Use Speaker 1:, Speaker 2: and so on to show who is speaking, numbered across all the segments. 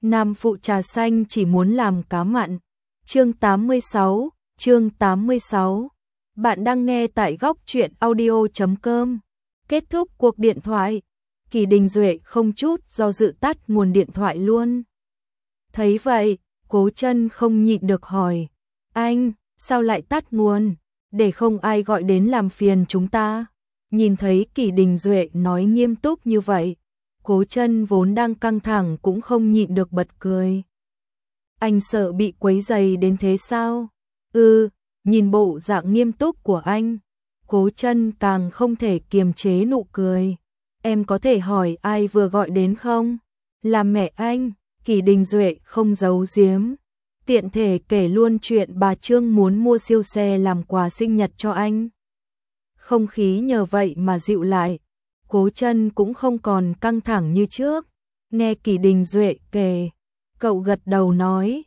Speaker 1: Nam phụ trà xanh chỉ muốn làm cá mặn. Chương 86. Bạn đang nghe tại góc truyện audio.com. Kết thúc cuộc điện thoại, Kỳ Đình Duệ không chút do dự tắt nguồn điện thoại luôn. Thấy vậy, Cố Chân không nhịn được hỏi, anh, sao lại tắt nguồn, để không ai gọi đến làm phiền chúng ta. Nhìn thấy Kỳ Đình Duệ nói nghiêm túc như vậy, Cố Chân vốn đang căng thẳng cũng không nhịn được bật cười. Anh sợ bị quấy rầy đến thế sao? Nhìn bộ dạng nghiêm túc của anh, Cố Chân càng không thể kiềm chế nụ cười. Em có thể hỏi ai vừa gọi đến không? Là mẹ anh. Kỳ Đình Duệ không giấu giếm, tiện thể kể luôn chuyện bà Trương muốn mua siêu xe làm quà sinh nhật cho anh. Không khí nhờ vậy mà dịu lại, Cố Chân cũng không còn căng thẳng như trước. Nghe Kỳ Đình Duệ kể, cậu gật đầu nói,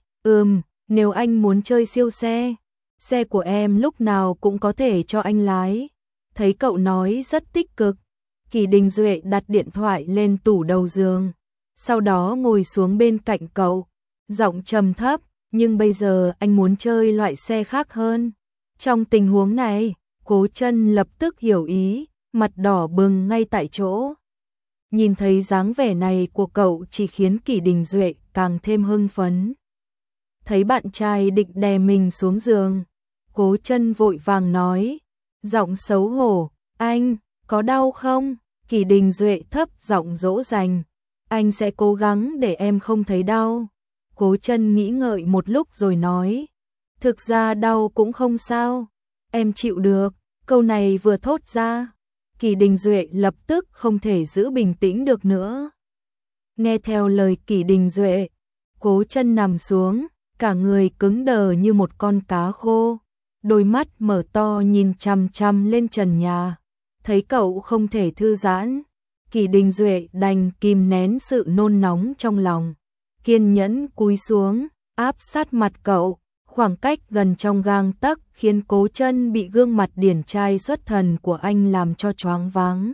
Speaker 1: nếu anh muốn chơi siêu xe, xe của em lúc nào cũng có thể cho anh lái. Thấy cậu nói rất tích cực, Kỳ Đình Duệ đặt điện thoại lên tủ đầu giường, sau đó ngồi xuống bên cạnh cậu, giọng trầm thấp, nhưng bây giờ anh muốn chơi loại xe khác hơn. Trong tình huống này, Cố Chân lập tức hiểu ý, mặt đỏ bừng ngay tại chỗ. Nhìn thấy dáng vẻ này của cậu chỉ khiến Kỳ Đình Duệ càng thêm hưng phấn. Thấy bạn trai định đè mình xuống giường, Cố Chân vội vàng nói, giọng xấu hổ, anh, có đau không? Kỳ Đình Duệ thấp giọng dỗ dành, anh sẽ cố gắng để em không thấy đau. Cố Chân nghĩ ngợi một lúc rồi nói, thực ra đau cũng không sao, em chịu được. Câu này vừa thốt ra, Kỳ Đình Duệ lập tức không thể giữ bình tĩnh được nữa. Nghe theo lời Kỳ Đình Duệ, Cố Chân nằm xuống, cả người cứng đờ như một con cá khô, đôi mắt mở to nhìn chằm chằm lên trần nhà. Thấy cậu không thể thư giãn, Kỳ Đình Duệ đành kìm nén sự nôn nóng trong lòng, kiên nhẫn cúi xuống, áp sát mặt cậu, khoảng cách gần trong gang tấc khiến Cố Chân bị gương mặt điển trai xuất thần của anh làm cho choáng váng.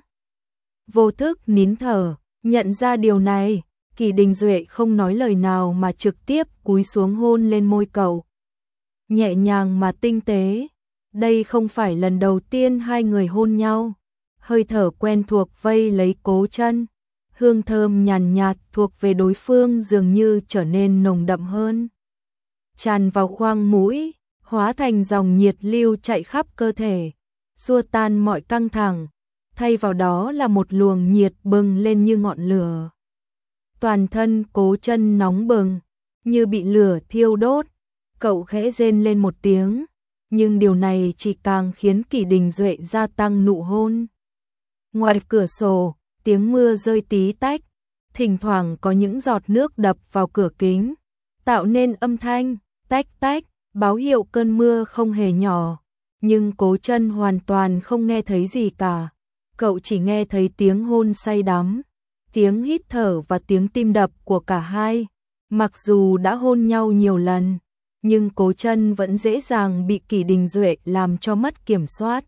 Speaker 1: Vô thức nín thở, nhận ra điều này, Kỳ Đình Duệ không nói lời nào mà trực tiếp cúi xuống hôn lên môi cậu. Nhẹ nhàng mà tinh tế, đây không phải lần đầu tiên hai người hôn nhau. Hơi thở quen thuộc vây lấy Cố Chân, hương thơm nhàn nhạt thuộc về đối phương dường như trở nên nồng đậm hơn, tràn vào khoang mũi, hóa thành dòng nhiệt lưu chạy khắp cơ thể, xua tan mọi căng thẳng, thay vào đó là một luồng nhiệt bừng lên như ngọn lửa. Toàn thân Cố Chân nóng bừng, như bị lửa thiêu đốt, cậu khẽ rên lên một tiếng, nhưng điều này chỉ càng khiến Kỳ Đình Duệ gia tăng nụ hôn. Ngoài cửa sổ, tiếng mưa rơi tí tách, thỉnh thoảng có những giọt nước đập vào cửa kính, tạo nên âm thanh tách tách, báo hiệu cơn mưa không hề nhỏ. Nhưng Cố Chân hoàn toàn không nghe thấy gì cả. Cậu chỉ nghe thấy tiếng hôn say đắm, tiếng hít thở và tiếng tim đập của cả hai. Mặc dù đã hôn nhau nhiều lần, nhưng Cố Chân vẫn dễ dàng bị Kỳ Đình Duệ làm cho mất kiểm soát.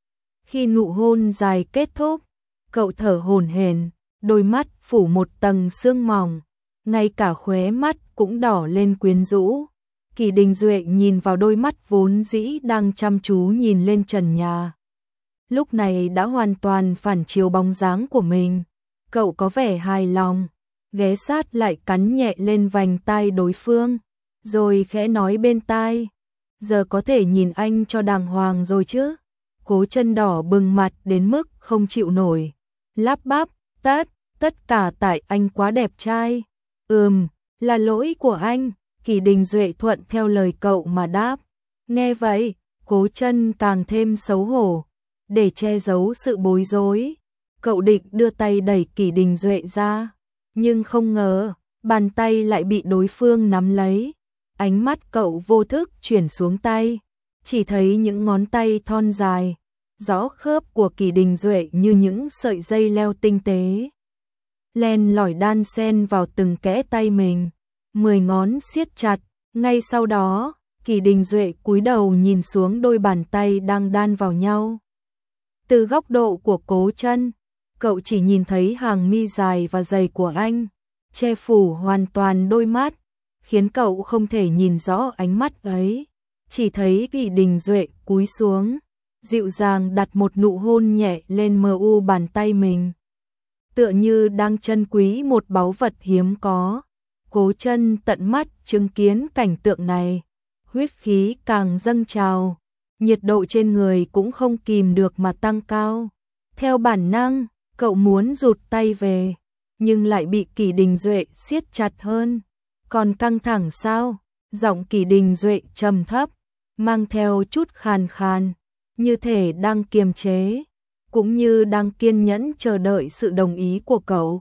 Speaker 1: Khi nụ hôn dài kết thúc, cậu thở hổn hển, đôi mắt phủ một tầng sương mỏng, ngay cả khóe mắt cũng đỏ lên quyến rũ. Kỳ Đình Duệ nhìn vào đôi mắt vốn dĩ đang chăm chú nhìn lên trần nhà, lúc này đã hoàn toàn phản chiếu bóng dáng của mình. Cậu có vẻ hài lòng, ghé sát lại cắn nhẹ lên vành tai đối phương, rồi khẽ nói bên tai, giờ có thể nhìn anh cho đàng hoàng rồi chứ. Cố Chân đỏ bừng mặt đến mức không chịu nổi, lắp bắp, tất cả tại anh quá đẹp trai. Là lỗi của anh. Kỳ Đình Duệ thuận theo lời cậu mà đáp. Nghe vậy, Cố Chân càng thêm xấu hổ, để che giấu sự bối rối, cậu định đưa tay đẩy Kỳ Đình Duệ ra, nhưng không ngờ, bàn tay lại bị đối phương nắm lấy. Ánh mắt cậu vô thức chuyển xuống tay, chỉ thấy những ngón tay thon dài, rõ khớp của Kỳ Đình Duệ như những sợi dây leo tinh tế, len lỏi đan xen vào từng kẽ tay mình, 10 ngón siết chặt. Ngay sau đó, Kỳ Đình Duệ cúi đầu nhìn xuống đôi bàn tay đang đan vào nhau. Từ góc độ của Cố Chân, cậu chỉ nhìn thấy hàng mi dài và dày của anh, che phủ hoàn toàn đôi mắt, khiến cậu không thể nhìn rõ ánh mắt ấy. Chỉ thấy Kỷ Đình Duệ cúi xuống, dịu dàng đặt một nụ hôn nhẹ lên mu bàn tay mình. Tựa như đang trân quý một báu vật hiếm có. Cố Chân tận mắt chứng kiến cảnh tượng này, huyết khí càng dâng trào, nhiệt độ trên người cũng không kìm được mà tăng cao. Theo bản năng, cậu muốn rụt tay về, nhưng lại bị Kỷ Đình Duệ siết chặt hơn. Còn căng thẳng sao? Giọng Kỷ Đình Duệ trầm thấp, mang theo chút khàn khàn, như thể đang kiềm chế, cũng như đang kiên nhẫn chờ đợi sự đồng ý của cậu.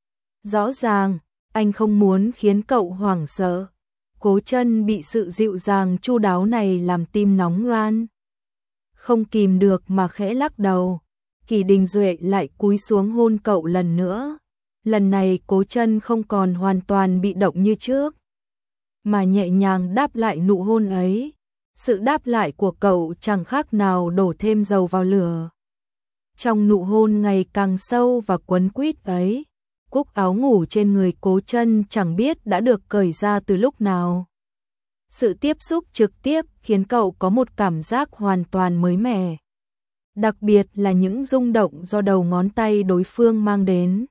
Speaker 1: Rõ ràng, anh không muốn khiến cậu hoảng sợ. Cố Chân bị sự dịu dàng chu đáo này làm tim nóng ran. Không kìm được mà khẽ lắc đầu. Kỷ Đình Duệ lại cúi xuống hôn cậu lần nữa. Lần này Cố Chân không còn hoàn toàn bị động như trước, mà nhẹ nhàng đáp lại nụ hôn ấy. Sự đáp lại của cậu chẳng khác nào đổ thêm dầu vào lửa. Trong nụ hôn ngày càng sâu và quấn quýt ấy, cúc áo ngủ trên người Cố Chân chẳng biết đã được cởi ra từ lúc nào. Sự tiếp xúc trực tiếp khiến cậu có một cảm giác hoàn toàn mới mẻ. Đặc biệt là những rung động do đầu ngón tay đối phương mang đến.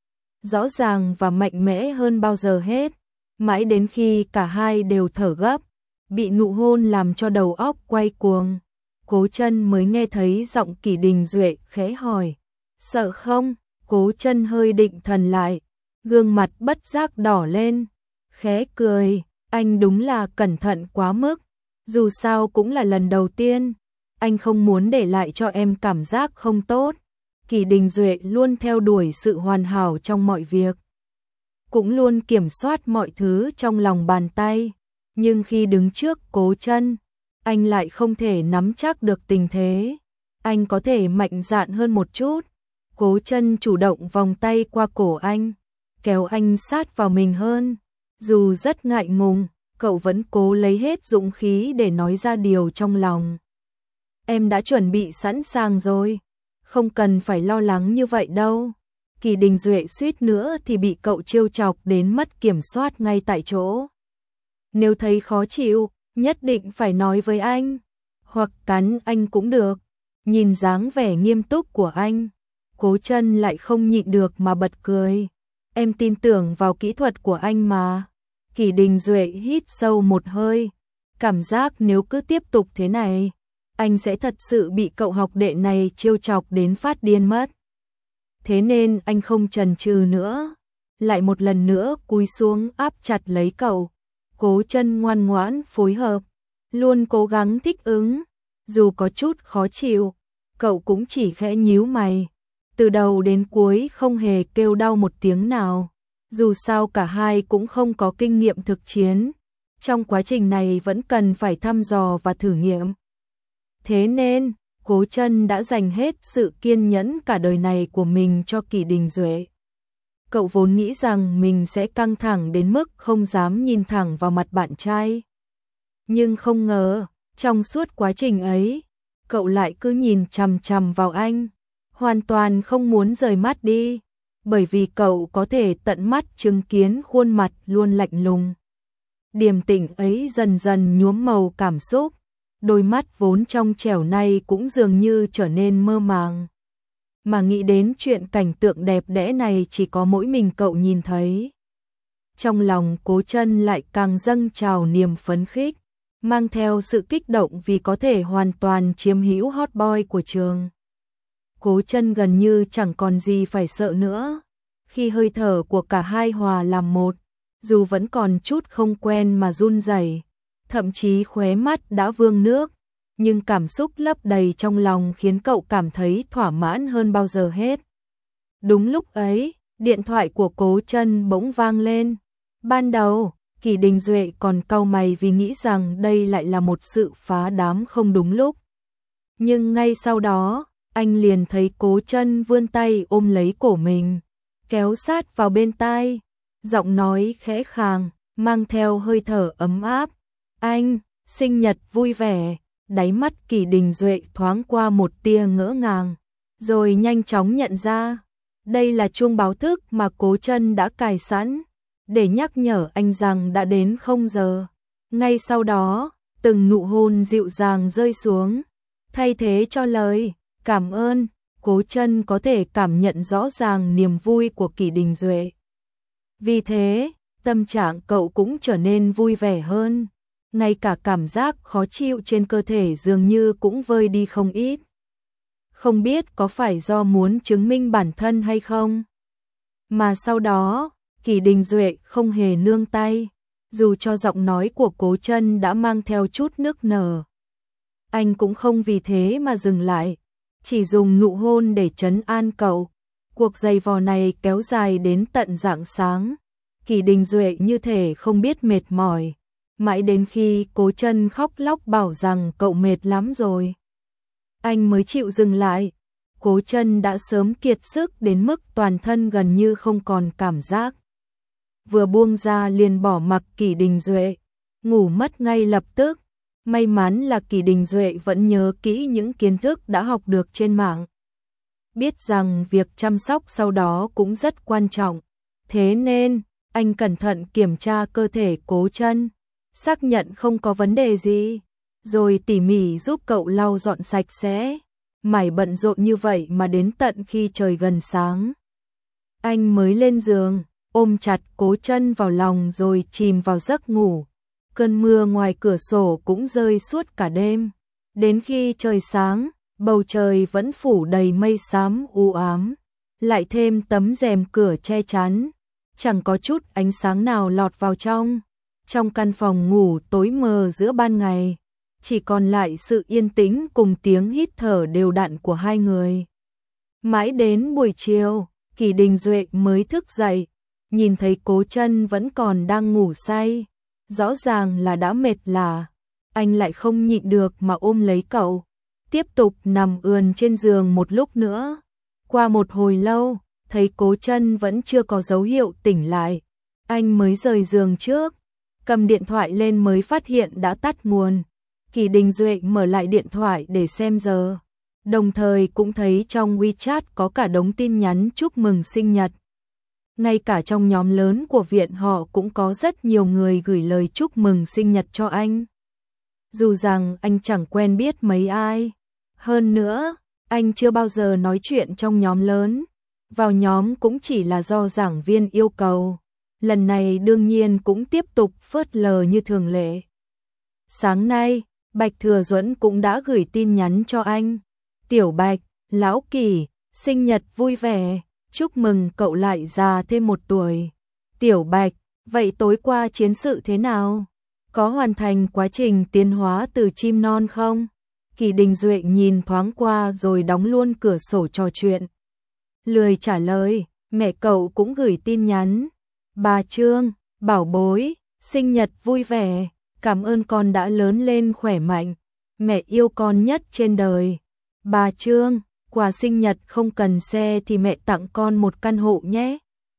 Speaker 1: Rõ ràng và mạnh mẽ hơn bao giờ hết, mãi đến khi cả hai đều thở gấp, bị nụ hôn làm cho đầu óc quay cuồng. Cố Chân mới nghe thấy giọng Kỷ Đình Duệ khẽ hỏi, sợ không? Cố Chân hơi định thần lại, gương mặt bất giác đỏ lên, khẽ cười, anh đúng là cẩn thận quá mức, dù sao cũng là lần đầu tiên, anh không muốn để lại cho em cảm giác không tốt. Kỷ Đình Duệ luôn theo đuổi sự hoàn hảo trong mọi việc, cũng luôn kiểm soát mọi thứ trong lòng bàn tay, nhưng khi đứng trước Cố Chân, anh lại không thể nắm chắc được tình thế. Anh có thể mạnh dạn hơn một chút. Cố Chân chủ động vòng tay qua cổ anh, kéo anh sát vào mình hơn. Dù rất ngại ngùng, cậu vẫn cố lấy hết dũng khí để nói ra điều trong lòng. Em đã chuẩn bị sẵn sàng rồi, không cần phải lo lắng như vậy đâu. Kỷ Đình Duệ suýt nữa thì bị cậu trêu chọc đến mất kiểm soát ngay tại chỗ. Nếu thấy khó chịu, nhất định phải nói với anh, hoặc cắn anh cũng được. Nhìn dáng vẻ nghiêm túc của anh, Cố Chân lại không nhịn được mà bật cười. Em tin tưởng vào kỹ thuật của anh mà. Kỷ Đình Duệ hít sâu một hơi, cảm giác nếu cứ tiếp tục thế này, anh sẽ thật sự bị cậu học đệ này trêu chọc đến phát điên mất. Thế nên anh không chần chừ nữa, lại một lần nữa cúi xuống áp chặt lấy cậu. Cố Chân ngoan ngoãn phối hợp, luôn cố gắng thích ứng, dù có chút khó chịu, cậu cũng chỉ khẽ nhíu mày, từ đầu đến cuối không hề kêu đau một tiếng nào. Dù sao cả hai cũng không có kinh nghiệm thực chiến, trong quá trình này vẫn cần phải thăm dò và thử nghiệm. Thế nên, Cố Chân đã dành hết sự kiên nhẫn cả đời này của mình cho Kỷ Đình Duệ. Cậu vốn nghĩ rằng mình sẽ căng thẳng đến mức không dám nhìn thẳng vào mặt bạn trai. Nhưng không ngờ, trong suốt quá trình ấy, cậu lại cứ nhìn chằm chằm vào anh, hoàn toàn không muốn rời mắt đi, bởi vì cậu có thể tận mắt chứng kiến khuôn mặt luôn lạnh lùng, điềm tĩnh ấy dần dần nhuốm màu cảm xúc, đôi mắt vốn trong trẻo này cũng dường như trở nên mơ màng. Mà nghĩ đến chuyện cảnh tượng đẹp đẽ này chỉ có mỗi mình cậu nhìn thấy. Trong lòng Cố Chân lại càng dâng trào niềm phấn khích, mang theo sự kích động vì có thể hoàn toàn chiếm hữu hot boy của trường. Cố Chân gần như chẳng còn gì phải sợ nữa, khi hơi thở của cả hai hòa làm một, dù vẫn còn chút không quen mà run rẩy, thậm chí khóe mắt đã vương nước, nhưng cảm xúc lấp đầy trong lòng khiến cậu cảm thấy thỏa mãn hơn bao giờ hết. Đúng lúc ấy, điện thoại của Cố Chân bỗng vang lên. Ban đầu, Kỷ Đình Duệ còn cau mày vì nghĩ rằng đây lại là một sự phá đám không đúng lúc. Nhưng ngay sau đó, anh liền thấy Cố Chân vươn tay ôm lấy cổ mình, kéo sát vào bên tai, giọng nói khẽ khàng, mang theo hơi thở ấm áp. Anh, sinh nhật vui vẻ. Đáy mắt Kỷ Đình Duệ thoáng qua một tia ngỡ ngàng, rồi nhanh chóng nhận ra, đây là chuông báo thức mà Cố Chân đã cài sẵn. để nhắc nhở anh rằng đã đến 0 giờ. Ngay sau đó, từng nụ hôn dịu dàng rơi xuống, thay thế cho lời cảm ơn. Cố Chân có thể cảm nhận rõ ràng niềm vui của Kỷ Đình Duệ. Vì thế, tâm trạng cậu cũng trở nên vui vẻ hơn, ngay cả cảm giác khó chịu trên cơ thể dường như cũng vơi đi không ít. Không biết có phải do muốn chứng minh bản thân hay không, mà sau đó, Kỷ Đình Duệ không hề nương tay, dù cho giọng nói của Cố Chân đã mang theo chút nức nở. Anh cũng không vì thế mà dừng lại, chỉ dùng nụ hôn để trấn an cậu. Cuộc giày vò này kéo dài đến tận rạng sáng. Kỷ Đình Duệ như thể không biết mệt mỏi, mãi đến khi Cố Chân khóc lóc bảo rằng cậu mệt lắm rồi, anh mới chịu dừng lại. Cố Chân đã sớm kiệt sức đến mức toàn thân gần như không còn cảm giác. Vừa buông ra liền bỏ mặc Kỷ Đình Duệ, ngủ mất ngay lập tức. May mắn là Kỷ Đình Duệ vẫn nhớ kỹ những kiến thức đã học được trên mạng. Biết rằng việc chăm sóc sau đó cũng rất quan trọng. Thế nên, anh cẩn thận kiểm tra cơ thể Cố Chân, xác nhận không có vấn đề gì, rồi tỉ mỉ giúp cậu lau dọn sạch sẽ. Mải bận rộn như vậy mà đến tận khi trời gần sáng, anh mới lên giường, ôm chặt Cố Chân vào lòng rồi chìm vào giấc ngủ. Cơn mưa ngoài cửa sổ cũng rơi suốt cả đêm. Đến khi trời sáng, bầu trời vẫn phủ đầy mây xám u ám, lại thêm tấm rèm cửa che chắn, chẳng có chút ánh sáng nào lọt vào trong. Trong căn phòng ngủ tối mờ giữa ban ngày, chỉ còn lại sự yên tĩnh cùng tiếng hít thở đều đặn của hai người. Mãi đến buổi chiều, Kỷ Đình Duệ mới thức dậy, nhìn thấy Cố Chân vẫn còn đang ngủ say, rõ ràng là đã mệt lả. Anh lại không nhịn được mà ôm lấy cậu, tiếp tục nằm ườn trên giường một lúc nữa. Qua một hồi lâu, thấy Cố Chân vẫn chưa có dấu hiệu tỉnh lại, anh mới rời giường trước, cầm điện thoại lên mới phát hiện đã tắt nguồn. Kỷ Đình Duệ mở lại điện thoại để xem giờ, đồng thời cũng thấy trong WeChat có cả đống tin nhắn chúc mừng sinh nhật. Ngay cả trong nhóm lớn của viện họ cũng có rất nhiều người gửi lời chúc mừng sinh nhật cho anh. Dù rằng anh chẳng quen biết mấy ai, hơn nữa, anh chưa bao giờ nói chuyện trong nhóm lớn, vào nhóm cũng chỉ là do giảng viên yêu cầu. Lần này đương nhiên cũng tiếp tục phớt lờ như thường lệ. Sáng nay, Bạch Thừa Duẫn cũng đã gửi tin nhắn cho anh. Tiểu Bạch, Lão Kỷ, sinh nhật vui vẻ, chúc mừng cậu lại già thêm 1 tuổi. Tiểu Bạch, vậy tối qua chiến sự thế nào? Có hoàn thành quá trình tiến hóa từ chim non không? Kỷ Đình Duệ nhìn thoáng qua rồi đóng luôn cửa sổ trò chuyện. Lười trả lời, mẹ cậu cũng gửi tin nhắn. Bà Trương, bảo bối, sinh nhật vui vẻ, cảm ơn con đã lớn lên khỏe mạnh, mẹ yêu con nhất trên đời. Bà Trương, quà sinh nhật không cần xe thì mẹ tặng con một căn hộ nhé.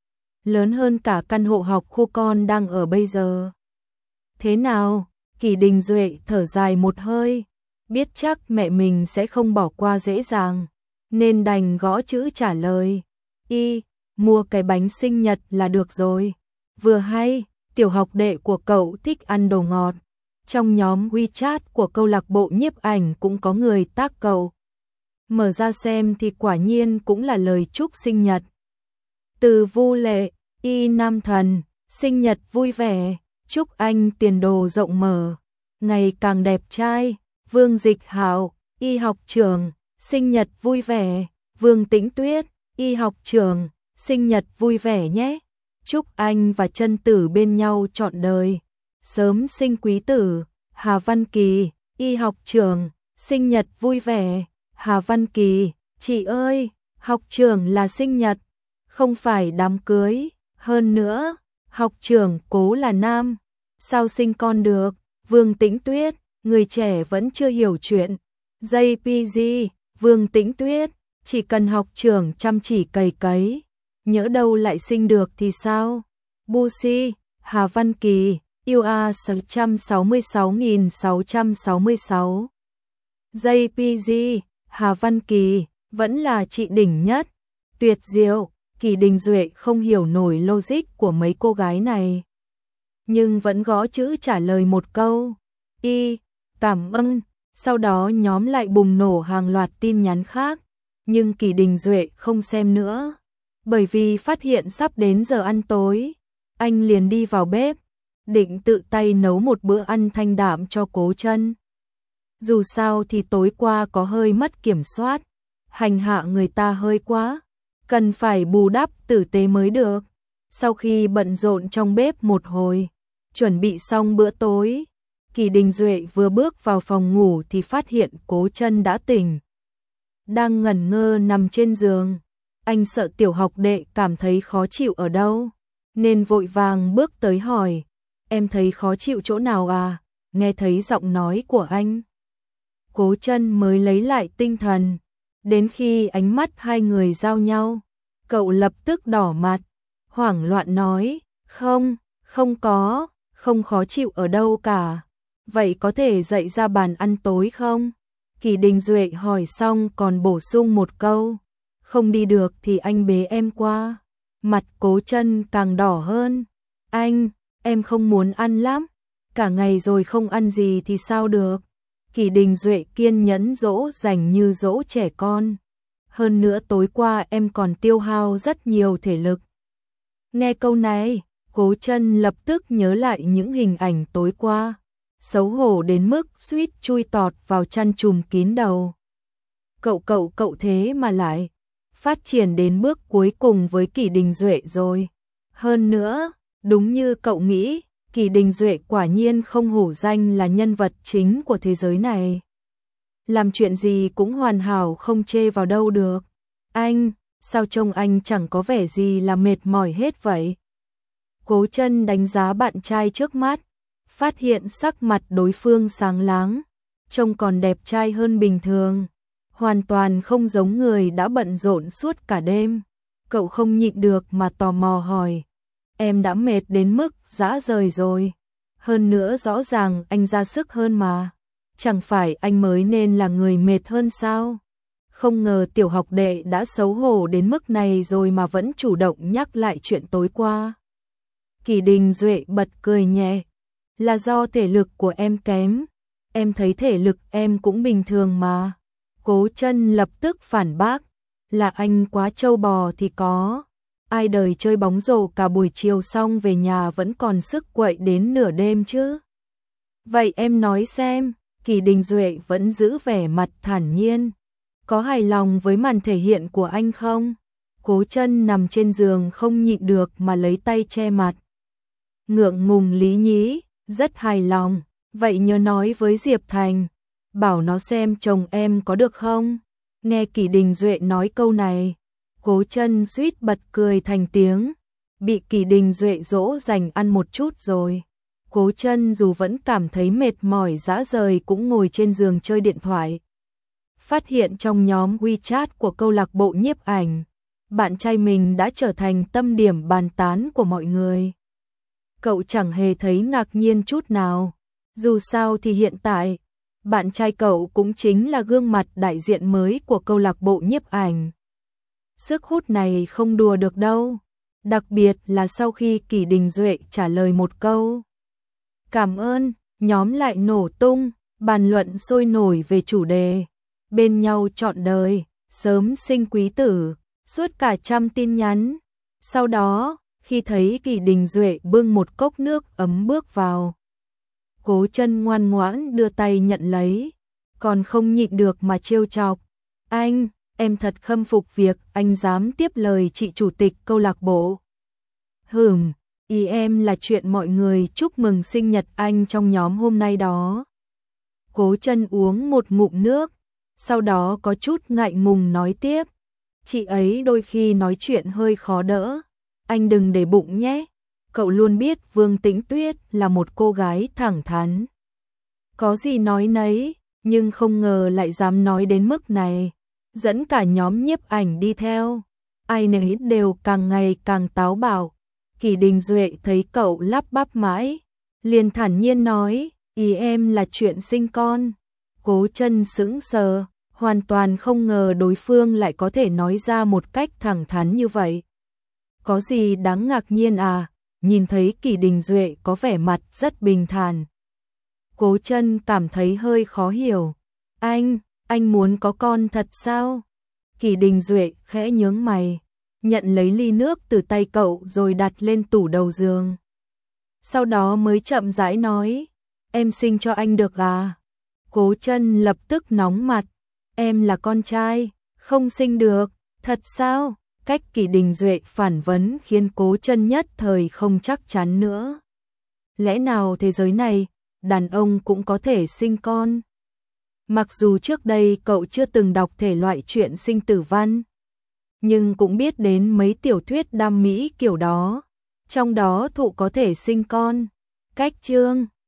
Speaker 1: Lớn hơn cả căn hộ học khu con đang ở bây giờ. Thế nào? Kỷ Đình Duệ thở dài một hơi, biết chắc mẹ mình sẽ không bỏ qua dễ dàng, nên đành gõ chữ trả lời. Mua cái bánh sinh nhật là được rồi. Vừa hay, tiểu học đệ của cậu thích ăn đồ ngọt. Trong nhóm WeChat của câu lạc bộ nhiếp ảnh cũng có người tag cậu. Mở ra xem thì quả nhiên cũng là lời chúc sinh nhật. Từ Vu Lệ, Nam Thần, sinh nhật vui vẻ, chúc anh tiền đồ rộng mở, ngày càng đẹp trai. Vương Dịch Hạo, y học trưởng, sinh nhật vui vẻ. Vương Tĩnh Tuyết, y học trưởng, sinh nhật vui vẻ nhé. Chúc anh và chân tử bên nhau trọn đời, sớm sinh quý tử. Hà Văn Kỳ, y học trưởng, sinh nhật vui vẻ. Hà Văn Kỳ, chị ơi, học trưởng là sinh nhật, không phải đám cưới. Hơn nữa, học trưởng Cố là nam, sao sinh con được? Vương Tĩnh Tuyết, người trẻ vẫn chưa hiểu chuyện. JPG, Vương Tĩnh Tuyết, chỉ cần học trưởng chăm chỉ cày cấy, nhỡ đâu lại sinh được thì sao? Busi, Hà Văn Kỳ, UA 666.666. JPG, Hà Văn Kỳ, vẫn là chị đỉnh nhất. Tuyệt diệu, Kỳ Đình Duệ không hiểu nổi logic của mấy cô gái này, nhưng vẫn gõ chữ trả lời một câu, cảm ơn. Sau đó nhóm lại bùng nổ hàng loạt tin nhắn khác, nhưng Kỳ Đình Duệ không xem nữa, bởi vì phát hiện sắp đến giờ ăn tối, anh liền đi vào bếp, định tự tay nấu một bữa ăn thanh đạm cho Cố Chân. Dù sao thì tối qua có hơi mất kiểm soát, hành hạ người ta hơi quá, cần phải bù đắp tử tế mới được. Sau khi bận rộn trong bếp một hồi, chuẩn bị xong bữa tối, Kỳ Đình Duệ vừa bước vào phòng ngủ thì phát hiện Cố Chân đã tỉnh, đang ngẩn ngơ nằm trên giường. Anh sợ tiểu học đệ cảm thấy khó chịu ở đâu, nên vội vàng bước tới hỏi, em thấy khó chịu chỗ nào à? Nghe thấy giọng nói của anh, Cố Chân mới lấy lại tinh thần. Đến khi ánh mắt hai người giao nhau, cậu lập tức đỏ mặt, hoảng loạn nói, không có, không khó chịu ở đâu cả. Vậy có thể dậy ra bàn ăn tối không? Kỳ Đình Duệ hỏi xong còn bổ sung một câu, không đi được thì anh bế em qua. Mặt Cố Chân càng đỏ hơn, em không muốn ăn lắm, cả ngày rồi không ăn gì thì sao được. Kỳ Đình Duệ kiên nhẫn dỗ dành như dỗ trẻ con. Hơn nữa tối qua em còn tiêu hao rất nhiều thể lực. Nghe câu này, Cố Chân lập tức nhớ lại những hình ảnh tối qua, xấu hổ đến mức suýt chui tọt vào chăn trùm kín đầu. Cậu thế mà lại phát triển đến bước cuối cùng với Kỳ Đình Duệ rồi. Hơn nữa, đúng như cậu nghĩ, Kỳ Đình Duệ quả nhiên không hổ danh là nhân vật chính của thế giới này. Làm chuyện gì cũng hoàn hảo không chê vào đâu được. Sao trông anh chẳng có vẻ gì là mệt mỏi hết vậy? Cố Chân đánh giá bạn trai trước mắt, phát hiện sắc mặt đối phương sáng láng, trông còn đẹp trai hơn bình thường, hoàn toàn không giống người đã bận rộn suốt cả đêm. Cậu không nhịn được mà tò mò hỏi, em đã mệt đến mức rã rời rồi. Hơn nữa rõ ràng anh ra sức hơn mà, chẳng phải anh mới nên là người mệt hơn sao? Không ngờ tiểu học đệ đã xấu hổ đến mức này rồi mà vẫn chủ động nhắc lại chuyện tối qua. Kỳ Đình Duệ bật cười nhẹ, là do thể lực của em kém, em thấy thể lực em cũng bình thường mà. Cố Chân lập tức phản bác, là anh quá trâu bò thì có, ai đời chơi bóng rổ cả buổi chiều xong về nhà vẫn còn sức quậy đến nửa đêm chứ. Vậy em nói xem, Kỳ Đình Duệ vẫn giữ vẻ mặt thản nhiên, có hài lòng với màn thể hiện của anh không? Cố Chân nằm trên giường không nhịn được mà lấy tay che mặt, ngượng ngùng lý nhí, rất hài lòng. Vậy nhớ nói với Diệp Thành, bảo nó xem chồng em có được không? Nghe Kỳ Đình Duệ nói câu này, Cố Chân suýt bật cười thành tiếng, bị Kỳ Đình Duệ dỗ dành ăn một chút rồi. Cố Chân dù vẫn cảm thấy mệt mỏi rã rời cũng ngồi trên giường chơi điện thoại. Phát hiện trong nhóm WeChat của câu lạc bộ nhiếp ảnh, bạn trai mình đã trở thành tâm điểm bàn tán của mọi người. Cậu chẳng hề thấy ngạc nhiên chút nào, dù sao thì hiện tại, bạn trai cậu cũng chính là gương mặt đại diện mới của câu lạc bộ nhiếp ảnh. Sức hút này không đùa được đâu, đặc biệt là sau khi Kỳ Đình Duệ trả lời một câu cảm ơn, nhóm lại nổ tung, bàn luận sôi nổi về chủ đề bên nhau trọn đời, sớm sinh quý tử, suốt cả trăm tin nhắn. Sau đó, khi thấy Kỳ Đình Duệ bưng một cốc nước ấm bước vào, Cố Chân ngoan ngoãn đưa tay nhận lấy, còn không nhịn được mà trêu chọc, em thật khâm phục việc anh dám tiếp lời chị chủ tịch câu lạc bộ. Ý em là chuyện mọi người chúc mừng sinh nhật anh trong nhóm hôm nay đó. Cố Chân uống một ngụm nước, sau đó có chút ngại ngùng nói tiếp, chị ấy đôi khi nói chuyện hơi khó đỡ, anh đừng để bụng nhé. Cậu luôn biết Vương Tĩnh Tuyết là một cô gái thẳng thắn, có gì nói nấy, nhưng không ngờ lại dám nói đến mức này, dẫn cả nhóm nhiếp ảnh đi theo, ai nấy đều càng ngày càng táo bạo. Kỳ Đình Duệ thấy cậu lắp bắp mãi, liền thản nhiên nói, ý em là chuyện sinh con. Cố Chân sững sờ, hoàn toàn không ngờ đối phương lại có thể nói ra một cách thẳng thắn như vậy. Có gì đáng ngạc nhiên à? Nhìn thấy Kỷ Đình Duệ có vẻ mặt rất bình thản. Cố Chân cảm thấy hơi khó hiểu. Anh muốn có con thật sao? Kỷ Đình Duệ khẽ nhướng mày, nhận lấy ly nước từ tay cậu rồi đặt lên tủ đầu giường. Sau đó mới chậm rãi nói, em sinh cho anh được à? Cố Chân lập tức nóng mặt, em là con trai, không sinh được, thật sao? Cách Kỷ Đình Duệ phản vấn khiến Cố Chân nhất thời không chắc chắn nữa. Lẽ nào thế giới này, đàn ông cũng có thể sinh con? Mặc dù trước đây cậu chưa từng đọc thể loại truyện sinh tử văn, nhưng cũng biết đến mấy tiểu thuyết đam mỹ kiểu đó, trong đó thụ có thể sinh con. Cách chương